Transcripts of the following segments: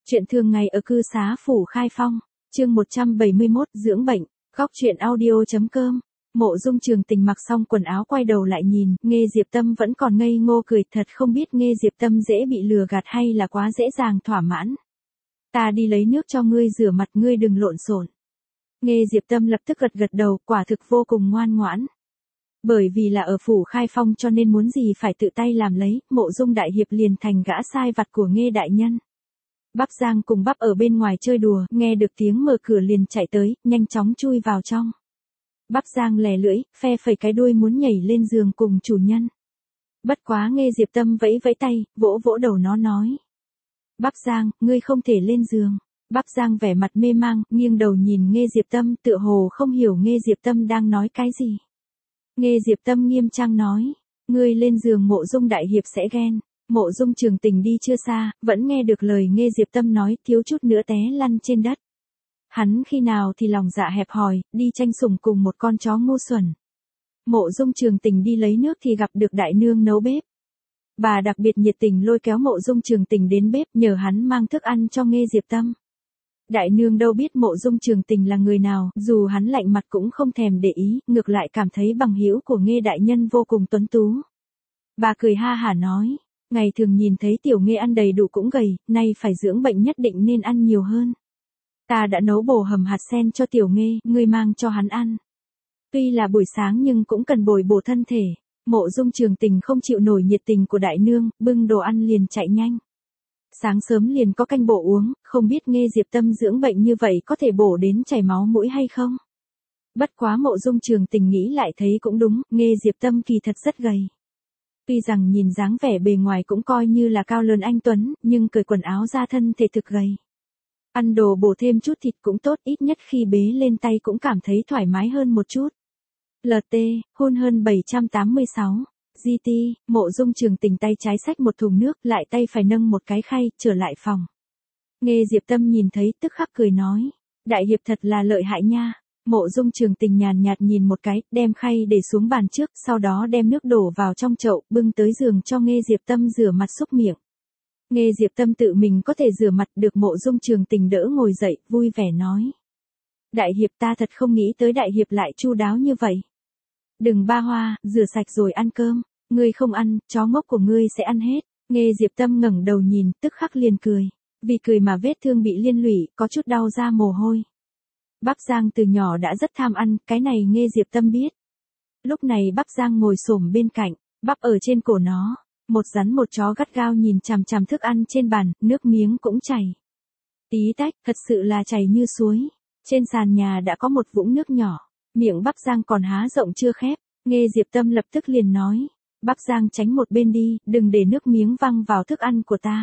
Chuyện thường ngày ở cư xá Phủ Khai Phong, chương 171, dưỡng bệnh, góc chuyện audio.com. Mộ Dung Trường Tình mặc xong quần áo quay đầu lại nhìn, Nghê Diệp Tâm vẫn còn ngây ngô cười, thật không biết Nghê Diệp Tâm dễ bị lừa gạt hay là quá dễ dàng thỏa mãn. Ta đi lấy nước cho ngươi rửa mặt, ngươi đừng lộn xộn. Nghê Diệp Tâm lập tức gật gật đầu, quả thực vô cùng ngoan ngoãn. Bởi vì là ở Phủ Khai Phong cho nên muốn gì phải tự tay làm lấy, Mộ Dung đại hiệp liền thành gã sai vặt của Nghê đại nhân. Bắp Giang cùng Bắp ở bên ngoài chơi đùa, nghe được tiếng mở cửa liền chạy tới, nhanh chóng chui vào trong. Bắp Giang lè lưỡi, phe phẩy cái đuôi muốn nhảy lên giường cùng chủ nhân. Bất quá Nghê Diệp Tâm vẫy vẫy tay, vỗ vỗ đầu nó nói. Bắp Giang, ngươi không thể lên giường. Bắp Giang vẻ mặt mê mang, nghiêng đầu nhìn Nghê Diệp Tâm, tựa hồ không hiểu Nghê Diệp Tâm đang nói cái gì. Nghê Diệp Tâm nghiêm trang nói, ngươi lên giường Mộ Dung đại hiệp sẽ ghen. Mộ Dung Trường Tình đi chưa xa, vẫn nghe được lời Nghê Diệp Tâm nói, thiếu chút nữa té lăn trên đất. Hắn khi nào thì lòng dạ hẹp hòi, đi tranh sủng cùng một con chó ngu xuẩn. Mộ Dung Trường Tình đi lấy nước thì gặp được đại nương nấu bếp. Bà đặc biệt nhiệt tình lôi kéo Mộ Dung Trường Tình đến bếp nhờ hắn mang thức ăn cho Nghê Diệp Tâm. Đại nương đâu biết Mộ Dung Trường Tình là người nào, dù hắn lạnh mặt cũng không thèm để ý, ngược lại cảm thấy bằng hữu của Nghê đại nhân vô cùng tuấn tú. Bà cười ha hả nói. Ngày thường nhìn thấy tiểu Nghê ăn đầy đủ cũng gầy, nay phải dưỡng bệnh nhất định nên ăn nhiều hơn. Ta đã nấu bổ hầm hạt sen cho tiểu Nghê, ngươi mang cho hắn ăn. Tuy là buổi sáng nhưng cũng cần bồi bổ thân thể. Mộ Dung Trường Tình không chịu nổi nhiệt tình của đại nương, bưng đồ ăn liền chạy nhanh. Sáng sớm liền có canh bổ uống, không biết Nghê Diệp Tâm dưỡng bệnh như vậy có thể bổ đến chảy máu mũi hay không? Bất quá Mộ Dung Trường Tình nghĩ lại thấy cũng đúng, Nghê Diệp Tâm kỳ thật rất gầy. Tuy rằng nhìn dáng vẻ bề ngoài cũng coi như là cao lớn anh tuấn, nhưng cởi quần áo ra thân thể thực gầy. Ăn đồ bổ thêm chút thịt cũng tốt, ít nhất khi bế lên tay cũng cảm thấy thoải mái hơn một chút. LT, hôn hơn 786. GT, Mộ Dung Trường Tình tay trái xách một thùng nước, lại tay phải nâng một cái khay, trở lại phòng. Nghê Diệp Tâm nhìn thấy tức khắc cười nói. Đại hiệp thật là lợi hại nha. Mộ Dung Trường Tình nhàn nhạt nhìn một cái, đem khay để xuống bàn trước, sau đó đem nước đổ vào trong chậu, bưng tới giường cho Nghê Diệp Tâm rửa mặt súc miệng. Nghê Diệp Tâm tự mình có thể rửa mặt được Mộ Dung Trường Tình đỡ ngồi dậy, vui vẻ nói. Đại hiệp ta thật không nghĩ tới đại hiệp lại chu đáo như vậy. Đừng ba hoa, rửa sạch rồi ăn cơm, ngươi không ăn, chó ngốc của ngươi sẽ ăn hết. Nghê Diệp Tâm ngẩng đầu nhìn, tức khắc liền cười. Vì cười mà vết thương bị liên lụy, có chút đau ra mồ hôi. Bắp Giang từ nhỏ đã rất tham ăn, cái này Nghê Diệp Tâm biết. Lúc này Bắp Giang ngồi xổm bên cạnh, bắp ở trên cổ nó, một rắn một chó gắt gao nhìn chằm chằm thức ăn trên bàn, nước miếng cũng chảy. Tí tách, thật sự là chảy như suối. Trên sàn nhà đã có một vũng nước nhỏ, miệng Bắp Giang còn há rộng chưa khép, Nghê Diệp Tâm lập tức liền nói. Bắp Giang tránh một bên đi, đừng để nước miếng văng vào thức ăn của ta.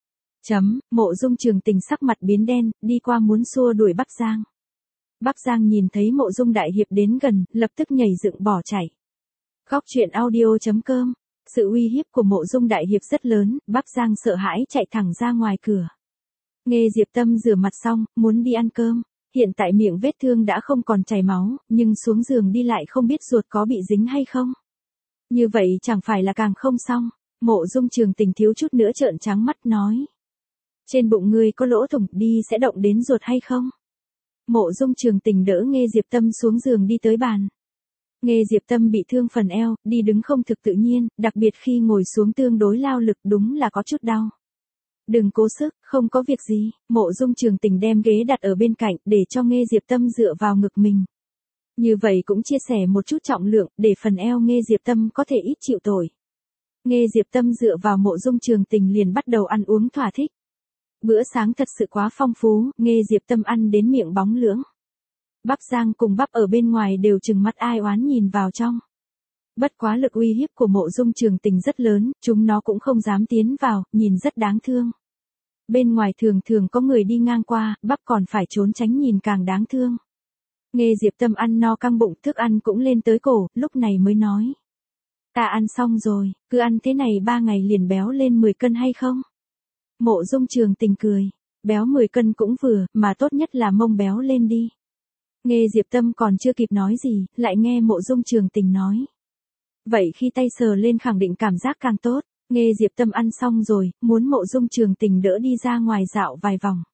Mộ Dung Trường Tình sắc mặt biến đen, đi qua muốn xua đuổi Bắp Giang. Bắp Giang nhìn thấy Mộ Dung đại hiệp đến gần, lập tức nhảy dựng bỏ chạy. Góc chuyện audio.com. Sự uy hiếp của Mộ Dung đại hiệp rất lớn, Bắp Giang sợ hãi chạy thẳng ra ngoài cửa. Nghê Diệp Tâm rửa mặt xong, muốn đi ăn cơm. Hiện tại miệng vết thương đã không còn chảy máu, nhưng xuống giường đi lại không biết ruột có bị dính hay không. Như vậy chẳng phải là càng không xong. Mộ Dung Trường Tình thiếu chút nữa trợn trắng mắt nói. Trên bụng ngươi có lỗ thủng, đi sẽ động đến ruột hay không? Mộ Dung Trường Tình đỡ Nghê Diệp Tâm xuống giường đi tới bàn. Nghê Diệp Tâm bị thương phần eo, đi đứng không thực tự nhiên, đặc biệt khi ngồi xuống tương đối lao lực đúng là có chút đau. Đừng cố sức, không có việc gì. Mộ Dung Trường Tình đem ghế đặt ở bên cạnh để cho Nghê Diệp Tâm dựa vào ngực mình. Như vậy cũng chia sẻ một chút trọng lượng để phần eo Nghê Diệp Tâm có thể ít chịu tội. Nghê Diệp Tâm dựa vào Mộ Dung Trường Tình liền bắt đầu ăn uống thỏa thích. Bữa sáng thật sự quá phong phú, Nghê Diệp Tâm ăn đến miệng bóng lưỡng. Bắp Giang cùng Bắp ở bên ngoài đều trừng mắt ai oán nhìn vào trong. Bất quá lực uy hiếp của Mộ Dung Trường Tình rất lớn, chúng nó cũng không dám tiến vào, nhìn rất đáng thương. Bên ngoài thường thường có người đi ngang qua, Bắp còn phải trốn tránh nhìn càng đáng thương. Nghê Diệp Tâm ăn no căng bụng, thức ăn cũng lên tới cổ, lúc này mới nói. Ta ăn xong rồi, cứ ăn thế này 3 ngày liền béo lên 10 cân hay không? Mộ Dung Trường Tình cười, béo 10 cân cũng vừa, mà tốt nhất là mông béo lên đi. Nghê Diệp Tâm còn chưa kịp nói gì, lại nghe Mộ Dung Trường Tình nói. Vậy khi tay sờ lên khẳng định cảm giác càng tốt. Nghe Diệp Tâm ăn xong rồi, muốn Mộ Dung Trường Tình đỡ đi ra ngoài dạo vài vòng.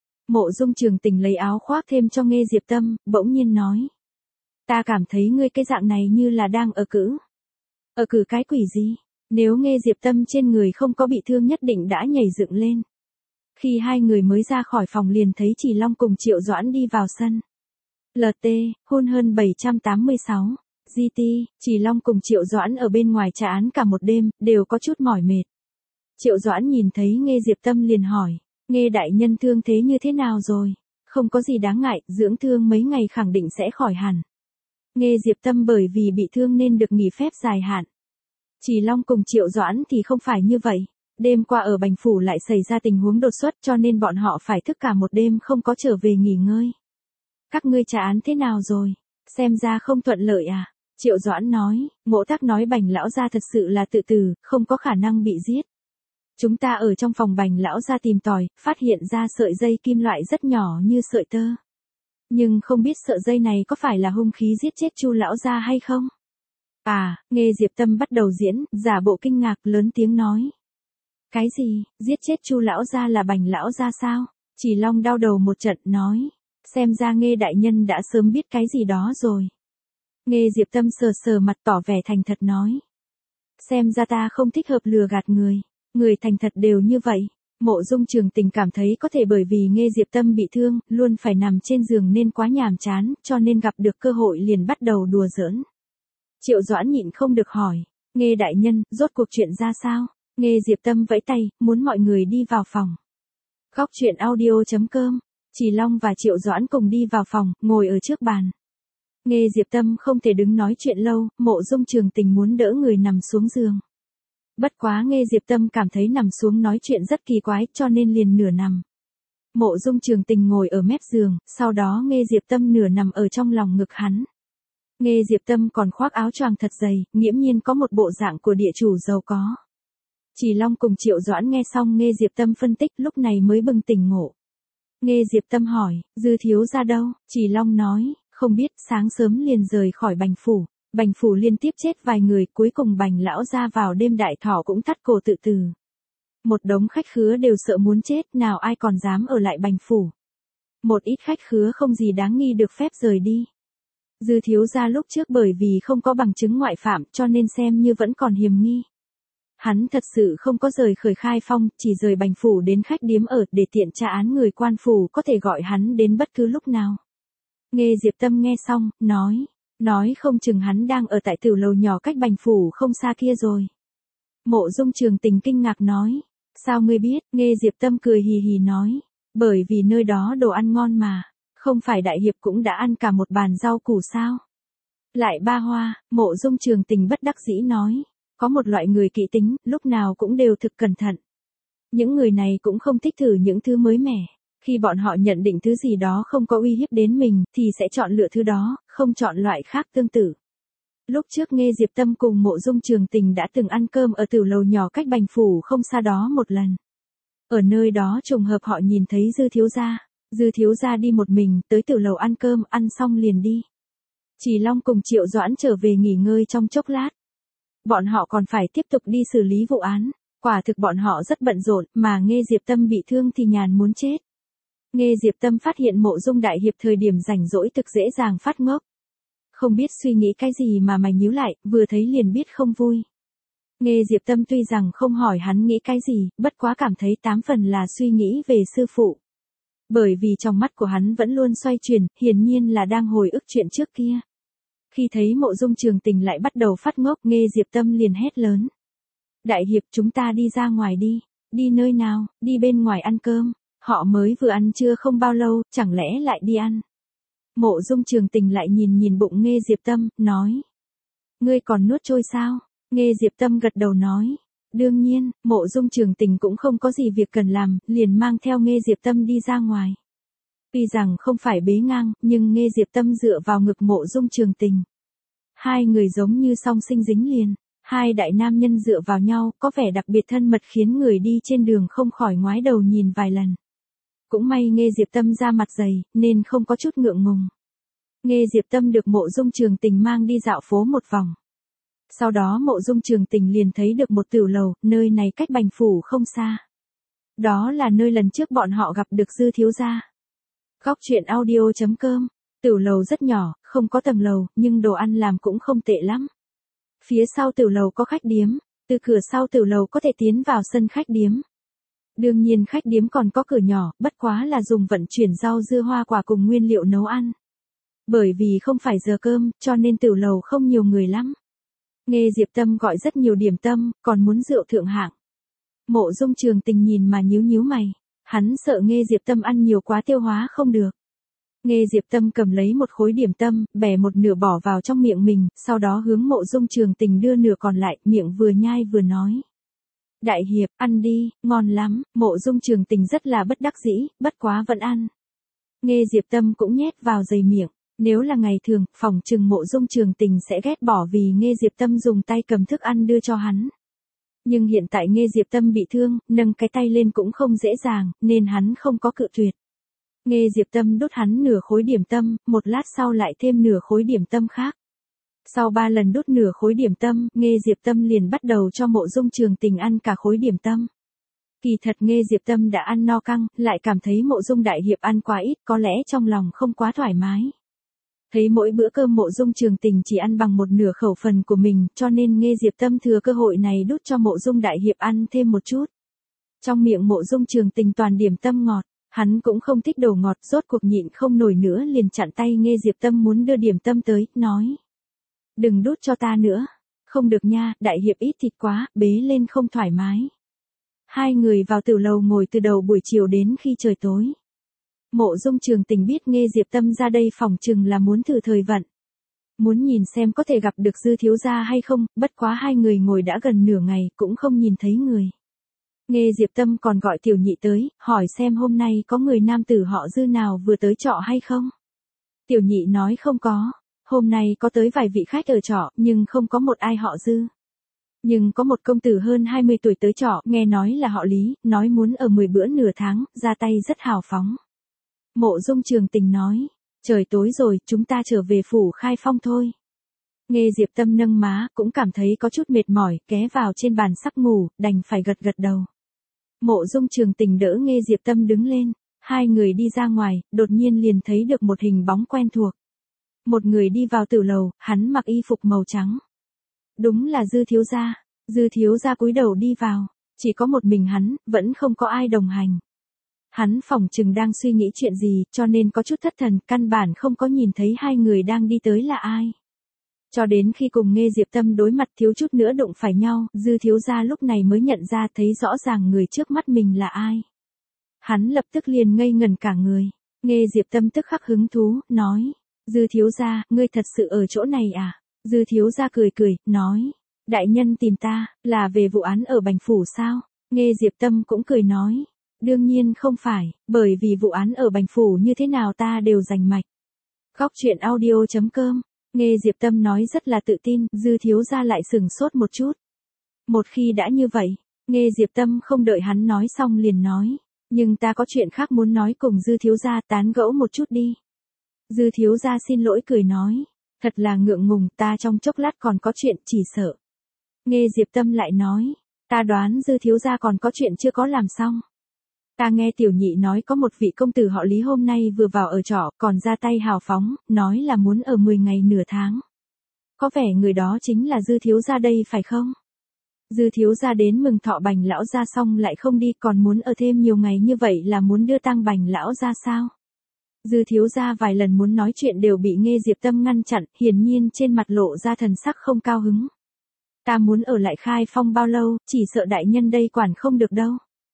Mộ Dung Trường Tình lấy áo khoác thêm cho Nghe Diệp Tâm, bỗng nhiên nói. Ta cảm thấy ngươi cái dạng này như là đang ở cữ. Ở cử cái quỷ gì? Nếu Nghe Diệp Tâm trên người không có bị thương nhất định đã nhảy dựng lên. Khi hai người mới ra khỏi phòng liền thấy Chỉ Long cùng Triệu Doãn đi vào sân. LT, hôn hơn 786. GT, Chỉ Long cùng Triệu Doãn ở bên ngoài trà án cả một đêm, đều có chút mỏi mệt. Triệu Doãn nhìn thấy Nghe Diệp Tâm liền hỏi, Nghe đại nhân thương thế như thế nào rồi? Không có gì đáng ngại, dưỡng thương mấy ngày khẳng định sẽ khỏi hẳn. Nghe Diệp Tâm bởi vì bị thương nên được nghỉ phép dài hạn. Chỉ Long cùng Triệu Doãn thì không phải như vậy. Đêm qua ở Bành Phủ lại xảy ra tình huống đột xuất cho nên bọn họ phải thức cả một đêm không có trở về nghỉ ngơi. Các ngươi trả án thế nào rồi? Xem ra không thuận lợi à? Triệu Doãn nói, Ngộ Thác nói Bành lão gia thật sự là tự tử, không có khả năng bị giết. Chúng ta ở trong phòng Bành lão gia tìm tòi, phát hiện ra sợi dây kim loại rất nhỏ như sợi tơ. Nhưng không biết sợi dây này có phải là hung khí giết chết Chu lão gia hay không? À, Nghe Diệp Tâm bắt đầu diễn, giả bộ kinh ngạc lớn tiếng nói. Cái gì, giết chết Chu lão gia là Bành lão gia sao? Chỉ Long đau đầu một trận nói. Xem ra Nghe đại nhân đã sớm biết cái gì đó rồi. Nghe Diệp Tâm sờ sờ mặt tỏ vẻ thành thật nói. Xem ra ta không thích hợp lừa gạt người. Người thành thật đều như vậy. Mộ Dung Trường Tình cảm thấy có thể bởi vì Nghe Diệp Tâm bị thương, luôn phải nằm trên giường nên quá nhàm chán, cho nên gặp được cơ hội liền bắt đầu đùa giỡn. Triệu Doãn nhịn không được hỏi. Nghe đại nhân, rốt cuộc chuyện ra sao? Nghe Diệp Tâm vẫy tay, muốn mọi người đi vào phòng. Góc truyện audio.com. Chỉ Long và Triệu Doãn cùng đi vào phòng, ngồi ở trước bàn. Nghe Diệp Tâm không thể đứng nói chuyện lâu, Mộ Dung Trường Tình muốn đỡ người nằm xuống giường. Bất quá Nghe Diệp Tâm cảm thấy nằm xuống nói chuyện rất kỳ quái cho nên liền nửa nằm. Mộ Dung Trường Tình ngồi ở mép giường, sau đó Nghe Diệp Tâm nửa nằm ở trong lòng ngực hắn. Nghe Diệp Tâm còn khoác áo choàng thật dày, nghiễm nhiên có một bộ dạng của địa chủ giàu có. Chỉ Long cùng Triệu Doãn nghe xong Nghe Diệp Tâm phân tích lúc này mới bừng tỉnh ngộ. Nghe Diệp Tâm hỏi, Dư thiếu gia đâu? Chỉ Long nói, không biết, sáng sớm liền rời khỏi Bành Phủ. Bành Phủ liên tiếp chết vài người, cuối cùng Bành lão gia vào đêm đại thọ cũng thắt cổ tự tử. Một đống khách khứa đều sợ muốn chết, nào ai còn dám ở lại Bành Phủ. Một ít khách khứa không gì đáng nghi được phép rời đi. Dư thiếu gia lúc trước bởi vì không có bằng chứng ngoại phạm cho nên xem như vẫn còn hiềm nghi. Hắn thật sự không có rời khởi Khai Phong, chỉ rời Bành Phủ đến khách điếm ở để tiện tra án người quan phủ có thể gọi hắn đến bất cứ lúc nào. Nghe Diệp Tâm nghe xong, nói không chừng hắn đang ở tại tiểu lầu nhỏ cách Bành Phủ không xa kia rồi. Mộ Dung Trường Tình kinh ngạc nói, sao ngươi biết? Nghe Diệp Tâm cười hì hì nói, bởi vì nơi đó đồ ăn ngon mà, không phải đại hiệp cũng đã ăn cả một bàn rau củ sao? Lại ba hoa, Mộ Dung Trường Tình bất đắc dĩ nói, có một loại người kỹ tính, lúc nào cũng đều thực cẩn thận. Những người này cũng không thích thử những thứ mới mẻ. Khi bọn họ nhận định thứ gì đó không có uy hiếp đến mình, thì sẽ chọn lựa thứ đó, không chọn loại khác tương tự. Lúc trước Nghe Diệp Tâm cùng Mộ Dung Trường Tình đã từng ăn cơm ở tiểu lầu nhỏ cách Bành Phủ không xa đó một lần. Ở nơi đó trùng hợp họ nhìn thấy Dư thiếu gia. Dư thiếu gia đi một mình, tới tiểu lầu ăn cơm, ăn xong liền đi. Chỉ Long cùng Triệu Doãn trở về nghỉ ngơi trong chốc lát. Bọn họ còn phải tiếp tục đi xử lý vụ án. Quả thực bọn họ rất bận rộn, mà Nghe Diệp Tâm bị thương thì nhàn muốn chết. Nghe Diệp Tâm phát hiện Mộ Dung đại hiệp thời điểm rảnh rỗi thực dễ dàng phát ngốc. Không biết suy nghĩ cái gì mà mày nhíu lại, vừa thấy liền biết không vui. Nghe Diệp Tâm tuy rằng không hỏi hắn nghĩ cái gì, bất quá cảm thấy 8 phần là suy nghĩ về sư phụ. Bởi vì trong mắt của hắn vẫn luôn xoay chuyển, hiển nhiên là đang hồi ức chuyện trước kia. Khi thấy Mộ Dung Trường Tình lại bắt đầu phát ngốc, Nghe Diệp Tâm liền hét lớn. Đại hiệp, chúng ta đi ra ngoài đi. Đi nơi nào? Đi bên ngoài ăn cơm. Họ mới vừa ăn trưa không bao lâu, chẳng lẽ lại đi ăn? Mộ Dung Trường Tình lại nhìn bụng Nghe Diệp Tâm, nói. Ngươi còn nuốt trôi sao? Nghe Diệp Tâm gật đầu nói. Đương nhiên, Mộ Dung Trường Tình cũng không có gì việc cần làm, liền mang theo Nghe Diệp Tâm đi ra ngoài. Tuy rằng không phải bế ngang, nhưng Nghe Diệp Tâm dựa vào ngực Mộ Dung Trường Tình. Hai người giống như song sinh dính liền. Hai đại nam nhân dựa vào nhau, có vẻ đặc biệt thân mật khiến người đi trên đường không khỏi ngoái đầu nhìn vài lần. Cũng may Nghe Diệp Tâm ra mặt dày, nên không có chút ngượng ngùng. Nghe Diệp Tâm được Mộ Dung Trường Tình mang đi dạo phố một vòng. Sau đó Mộ Dung Trường Tình liền thấy được một tiểu lầu, nơi này cách Bành Phủ không xa. Đó là nơi lần trước bọn họ gặp được Dư thiếu gia. Góc truyện audio.com. Tiểu lầu rất nhỏ, không có tầng lầu, nhưng đồ ăn làm cũng không tệ lắm. Phía sau tiểu lầu có khách điếm, từ cửa sau tiểu lầu có thể tiến vào sân khách điếm. Đương nhiên khách điếm còn có cửa nhỏ, bất quá là dùng vận chuyển rau dưa hoa quả cùng nguyên liệu nấu ăn. Bởi vì không phải giờ cơm, cho nên tiểu lầu không nhiều người lắm. Nghe Diệp Tâm gọi rất nhiều điểm tâm, còn muốn rượu thượng hạng. Mộ Dung Trường Tình nhìn mà nhíu nhíu mày. Hắn sợ Nghe Diệp Tâm ăn nhiều quá tiêu hóa không được. Nghe Diệp Tâm cầm lấy một khối điểm tâm, bẻ một nửa bỏ vào trong miệng mình, sau đó hướng Mộ Dung Trường Tình đưa nửa còn lại, miệng vừa nhai vừa nói. Đại hiệp, ăn đi, ngon lắm. Mộ Dung Trường Tình rất là bất đắc dĩ, bất quá vẫn ăn. Nghe Diệp Tâm cũng nhét vào dày miệng. Nếu là ngày thường, phòng trừng Mộ Dung Trường Tình sẽ ghét bỏ vì Nghe Diệp Tâm dùng tay cầm thức ăn đưa cho hắn. Nhưng hiện tại Nghe Diệp Tâm bị thương, nâng cái tay lên cũng không dễ dàng, nên hắn không có cự tuyệt. Nghe Diệp Tâm đút hắn nửa khối điểm tâm, một lát sau lại thêm nửa khối điểm tâm khác. Sau 3 lần đút nửa khối điểm tâm, Nghe Diệp Tâm liền bắt đầu cho Mộ Dung Trường Tình ăn cả khối điểm tâm. Kỳ thật Nghe Diệp Tâm đã ăn no căng, lại cảm thấy Mộ Dung đại hiệp ăn quá ít, có lẽ trong lòng không quá thoải mái. Thấy mỗi bữa cơm Mộ Dung Trường Tình chỉ ăn bằng một nửa khẩu phần của mình, cho nên Nghe Diệp Tâm thừa cơ hội này đút cho Mộ Dung đại hiệp ăn thêm một chút. Trong miệng Mộ Dung Trường Tình toàn điểm tâm ngọt, hắn cũng không thích đồ ngọt, rốt cuộc nhịn không nổi nữa liền chặn tay Nghe Diệp Tâm muốn đưa điểm tâm tới, nói. Đừng đút cho ta nữa. Không được nha, đại hiệp ít thịt quá, bế lên không thoải mái. Hai người vào tiểu lầu ngồi từ đầu buổi chiều đến khi trời tối. Mộ Dung Trường Tình biết Nghe Diệp Tâm ra đây phòng chừng là muốn thử thời vận. Muốn nhìn xem có thể gặp được Dư thiếu gia hay không, bất quá hai người ngồi đã gần nửa ngày cũng không nhìn thấy người. Nghe Diệp Tâm còn gọi tiểu nhị tới, hỏi xem hôm nay có người nam tử họ Dư nào vừa tới trọ hay không. Tiểu nhị nói không có, hôm nay có tới vài vị khách ở trọ, nhưng không có một ai họ Dư. Nhưng có một công tử hơn 20 tuổi tới trọ, nghe nói là họ Lý, nói muốn ở 10 bữa nửa tháng, ra tay rất hào phóng. Mộ Dung Trường Tình nói, trời tối rồi, chúng ta trở về phủ Khai Phong thôi. Nghe Diệp Tâm nâng má, cũng cảm thấy có chút mệt mỏi, ghé vào trên bàn sắp ngủ, đành phải gật gật đầu. Mộ Dung Trường Tình đỡ Nghe Diệp Tâm đứng lên, hai người đi ra ngoài, đột nhiên liền thấy được một hình bóng quen thuộc. Một người đi vào tử lầu, hắn mặc y phục màu trắng. Đúng là Dư thiếu gia. Dư thiếu gia cúi đầu đi vào, chỉ có một mình hắn, vẫn không có ai đồng hành. Hắn phỏng chừng đang suy nghĩ chuyện gì, cho nên có chút thất thần, căn bản không có nhìn thấy hai người đang đi tới là ai. Cho đến khi cùng Nghe Diệp Tâm đối mặt thiếu chút nữa đụng phải nhau, Dư thiếu gia lúc này mới nhận ra thấy rõ ràng người trước mắt mình là ai. Hắn lập tức liền ngây ngẩn cả người. Nghe Diệp Tâm tức khắc hứng thú, nói. Dư thiếu gia, ngươi thật sự ở chỗ này à? Dư thiếu gia cười cười, nói. Đại nhân tìm ta, là về vụ án ở Bành Phủ sao? Nghe Diệp Tâm cũng cười nói. Đương nhiên không phải, bởi vì vụ án ở Bành Phủ như thế nào ta đều rành mạch. Góc truyện audio.com. Nghe Diệp Tâm nói rất là tự tin, Dư thiếu gia lại sừng sốt một chút. Một khi đã như vậy, Nghe Diệp Tâm không đợi hắn nói xong liền nói. Nhưng ta có chuyện khác muốn nói cùng Dư thiếu gia, tán gẫu một chút đi. Dư thiếu gia xin lỗi cười nói. Thật là ngượng ngùng, ta trong chốc lát còn có chuyện, chỉ sợ. Nghe Diệp Tâm lại nói. Ta đoán Dư thiếu gia còn có chuyện chưa có làm xong. Ta nghe tiểu nhị nói có một vị công tử họ Lý hôm nay vừa vào ở trọ, còn ra tay hào phóng, nói là muốn ở 10 ngày nửa tháng. Có vẻ người đó chính là Dư thiếu gia đây phải không? Dư thiếu gia đến mừng thọ Bành lão gia xong lại không đi, còn muốn ở thêm nhiều ngày như vậy là muốn đưa tang Bành lão gia sao? Dư thiếu gia vài lần muốn nói chuyện đều bị Nghe Diệp Tâm ngăn chặn, hiển nhiên trên mặt lộ ra thần sắc không cao hứng. Ta muốn ở lại Khai Phong bao lâu, chỉ sợ đại nhân đây quản không được đâu.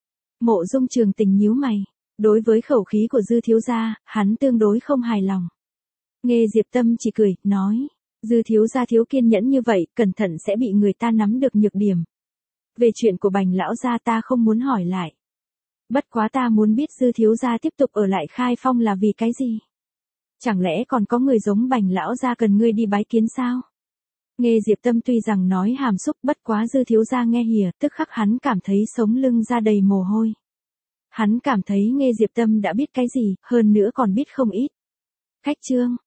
Mộ Dung Trường Tình nhíu mày, đối với khẩu khí của Dư thiếu gia, hắn tương đối không hài lòng. Nghe Diệp Tâm chỉ cười, nói, Dư thiếu gia thiếu kiên nhẫn như vậy, cẩn thận sẽ bị người ta nắm được nhược điểm. Về chuyện của Bành lão gia ta không muốn hỏi lại. Bất quá ta muốn biết Dư thiếu gia tiếp tục ở lại Khai Phong là vì cái gì? Chẳng lẽ còn có người giống Bành lão gia cần ngươi đi bái kiến sao? Nghe Diệp Tâm tuy rằng nói hàm xúc, bất quá Dư thiếu gia nghe hìa, tức khắc hắn cảm thấy sống lưng ra đầy mồ hôi. Hắn cảm thấy Nghe Diệp Tâm đã biết cái gì, hơn nữa còn biết không ít. Khách trương,